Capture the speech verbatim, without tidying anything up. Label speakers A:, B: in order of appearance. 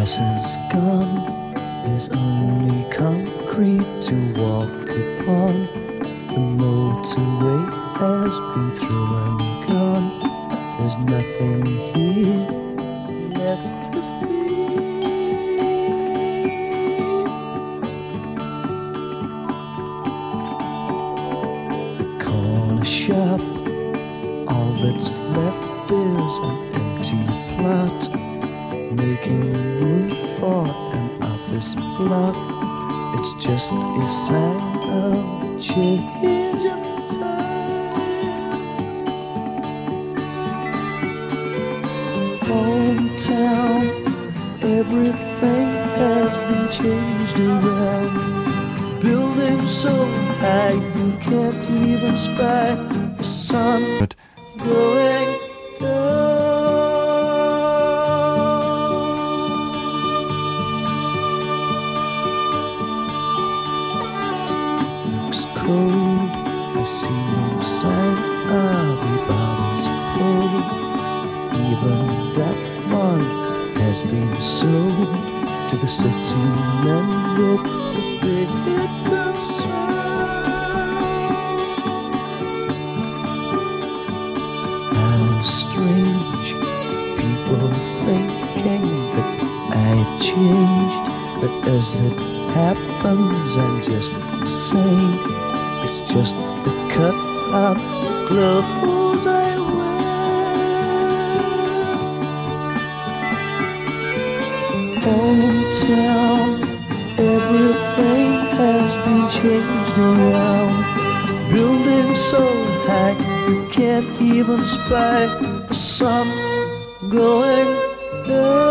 A: grass is gone, there's only concrete to walk upon. The motorway has been through and gone, there's nothing here left to see. The corner shop, all that's left is an empty plot, making room for an office block. It's just a sign of change of times. Hometown, everything has been changed around. Buildings so high you can't even spy the sun going down. Cold, I see no sign of anybody's cold. Even that one has been sold to the city men with the big hit concerns. How strange, people thinking that I've changed, but as it happens I'm just the same. It's just the cut of clothes I wear. Hometown, everything has been changed around. Buildings so high you can't even spy the sun going down.